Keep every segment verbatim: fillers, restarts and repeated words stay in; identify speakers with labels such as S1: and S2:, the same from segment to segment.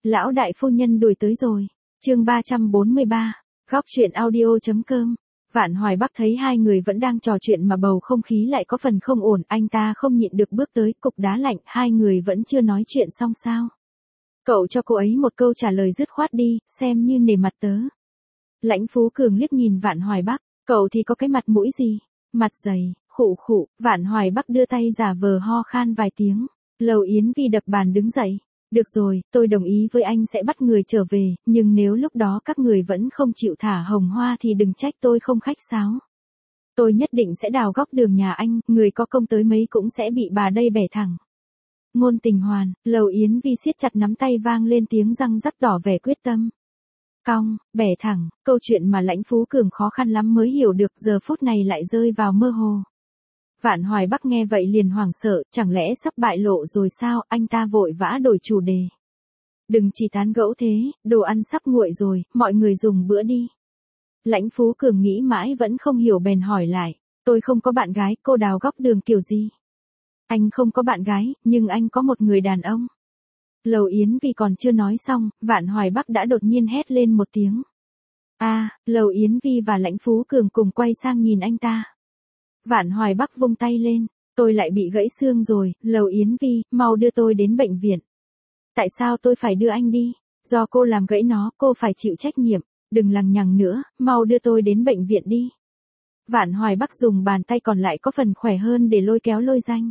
S1: Lão đại phu nhân đuổi tới rồi. Chương ba trăm bốn mươi ba. Góc truyện audio.com. Vạn Hoài Bắc thấy hai người vẫn đang trò chuyện mà bầu không khí lại có phần không ổn, anh ta không nhịn được bước tới, cục đá lạnh, hai người vẫn chưa nói chuyện xong sao? Cậu cho cô ấy một câu trả lời dứt khoát đi, xem như nể mặt tớ. Lãnh Phú Cường liếc nhìn Vạn Hoài Bắc, cậu thì có cái mặt mũi gì? Mặt dày, khụ khụ. Vạn Hoài Bắc đưa tay giả vờ ho khan vài tiếng. Lầu Yến Vi đập bàn đứng dậy. Được rồi, tôi đồng ý với anh sẽ bắt người trở về, nhưng nếu lúc đó các người vẫn không chịu thả Hồng Hoa thì đừng trách tôi không khách sáo. Tôi nhất định sẽ đào góc đường nhà anh, người có công tới mấy cũng sẽ bị bà đây bẻ thẳng. Ngôn Tình Hoàn. Lầu Yến Vi siết chặt nắm tay, vang lên tiếng răng rắc tỏ vẻ quyết tâm. Cong, bẻ thẳng, câu chuyện mà Lãnh Phú Cường khó khăn lắm mới hiểu được giờ phút này lại rơi vào mơ hồ. Vạn Hoài Bắc nghe vậy liền hoảng sợ, chẳng lẽ sắp bại lộ rồi sao? Anh ta vội vã đổi chủ đề. Đừng chỉ tán gẫu thế, đồ ăn sắp nguội rồi, mọi người dùng bữa đi. Lãnh Phú Cường nghĩ mãi vẫn không hiểu bèn hỏi lại, tôi không có bạn gái, cô đào góc đường kiểu gì? Anh không có bạn gái, nhưng anh có một người đàn ông. Lầu Yến Vi còn chưa nói xong, Vạn Hoài Bắc đã đột nhiên hét lên một tiếng. A, à, Lầu Yến Vi và Lãnh Phú Cường cùng quay sang nhìn anh ta. Vạn Hoài Bắc vung tay lên, tôi lại bị gãy xương rồi, Lầu Yến Vi, mau đưa tôi đến bệnh viện. Tại sao tôi phải đưa anh đi? Do cô làm gãy nó, cô phải chịu trách nhiệm, đừng lằng nhằng nữa, mau đưa tôi đến bệnh viện đi. Vạn Hoài Bắc dùng bàn tay còn lại có phần khỏe hơn để lôi kéo Lôi Danh.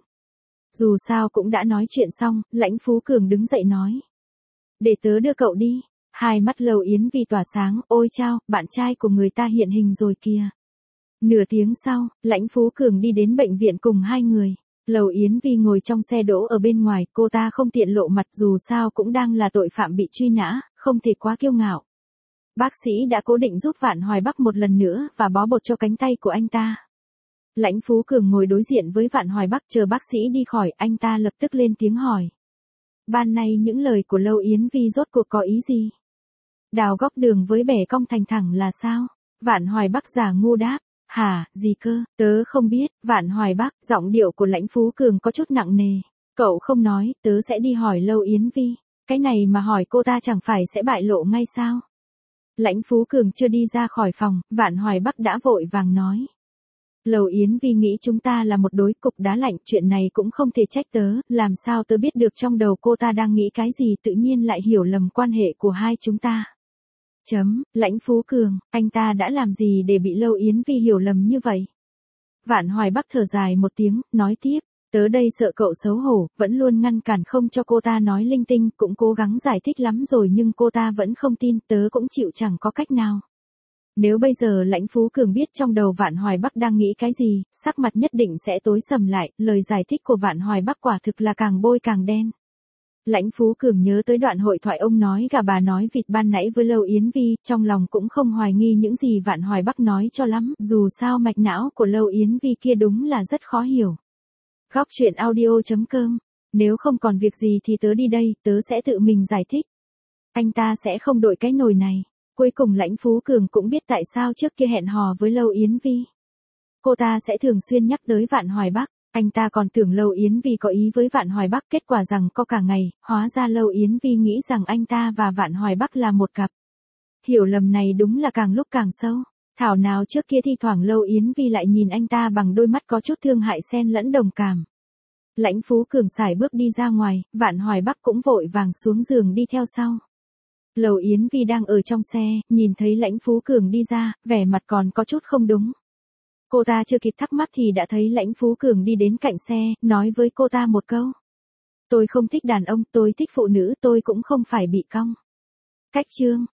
S1: Dù sao cũng đã nói chuyện xong, Lãnh Phú Cường đứng dậy nói. Để tớ đưa cậu đi. Hai mắt Lầu Yến Vi tỏa sáng, ôi chao, bạn trai của người ta hiện hình rồi kìa. Nửa tiếng sau, Lãnh Phú Cường đi đến bệnh viện cùng hai người. Lầu Yến Vi ngồi trong xe đỗ ở bên ngoài, cô ta không tiện lộ mặt dù sao cũng đang là tội phạm bị truy nã, không thể quá kiêu ngạo. Bác sĩ đã cố định giúp Vạn Hoài Bắc một lần nữa và bó bột cho cánh tay của anh ta. Lãnh Phú Cường ngồi đối diện với Vạn Hoài Bắc chờ bác sĩ đi khỏi, anh ta lập tức lên tiếng hỏi. Ban nay những lời của Lầu Yến Vi rốt cuộc có ý gì? Đào góc đường với bẻ cong thành thẳng là sao? Vạn Hoài Bắc giả ngu đáp. Hả, gì cơ, tớ không biết. Vạn Hoài Bắc, giọng điệu của Lãnh Phú Cường có chút nặng nề. Cậu không nói, tớ sẽ đi hỏi Lầu Yến Vi. Cái này mà hỏi cô ta chẳng phải sẽ bại lộ ngay sao? Lãnh Phú Cường chưa đi ra khỏi phòng, Vạn Hoài Bắc đã vội vàng nói. Lầu Yến Vi nghĩ chúng ta là một đối cục đá lạnh, chuyện này cũng không thể trách tớ, làm sao tớ biết được trong đầu cô ta đang nghĩ cái gì, tự nhiên lại hiểu lầm quan hệ của hai chúng ta. Chấm, Lãnh Phú Cường, anh ta đã làm gì để bị Lầu Yến Vi hiểu lầm như vậy? Vạn Hoài Bắc thở dài một tiếng, nói tiếp, tớ đây sợ cậu xấu hổ, vẫn luôn ngăn cản không cho cô ta nói linh tinh, cũng cố gắng giải thích lắm rồi nhưng cô ta vẫn không tin, tớ cũng chịu chẳng có cách nào. Nếu bây giờ Lãnh Phú Cường biết trong đầu Vạn Hoài Bắc đang nghĩ cái gì, sắc mặt nhất định sẽ tối sầm lại, lời giải thích của Vạn Hoài Bắc quả thực là càng bôi càng đen. Lãnh Phú Cường nhớ tới đoạn hội thoại ông nói gà bà nói vịt ban nãy với Lầu Yến Vi, trong lòng cũng không hoài nghi những gì Vạn Hoài Bắc nói cho lắm, dù sao mạch não của Lầu Yến Vi kia đúng là rất khó hiểu. Góc truyện audio.com. Nếu không còn việc gì thì tớ đi đây, tớ sẽ tự mình giải thích. Anh ta sẽ không đội cái nồi này. Cuối cùng Lãnh Phú Cường cũng biết tại sao trước kia hẹn hò với Lầu Yến Vi. Cô ta sẽ thường xuyên nhắc tới Vạn Hoài Bắc. Anh ta còn tưởng Lầu Yến Vi có ý với Vạn Hoài Bắc, kết quả rằng có cả ngày, hóa ra Lầu Yến Vi nghĩ rằng anh ta và Vạn Hoài Bắc là một cặp. Hiểu lầm này đúng là càng lúc càng sâu. Thảo nào trước kia thi thoảng Lầu Yến Vi lại nhìn anh ta bằng đôi mắt có chút thương hại xen lẫn đồng cảm. Lãnh Phú Cường sải bước đi ra ngoài, Vạn Hoài Bắc cũng vội vàng xuống giường đi theo sau. Lầu Yến Vi đang ở trong xe, nhìn thấy Lãnh Phú Cường đi ra, vẻ mặt còn có chút không đúng. Cô ta chưa kịp thắc mắc thì đã thấy Lãnh Phú Cường đi đến cạnh xe, nói với cô ta một câu. Tôi không thích đàn ông, tôi thích phụ nữ, tôi cũng không phải bị cong. Cách chương.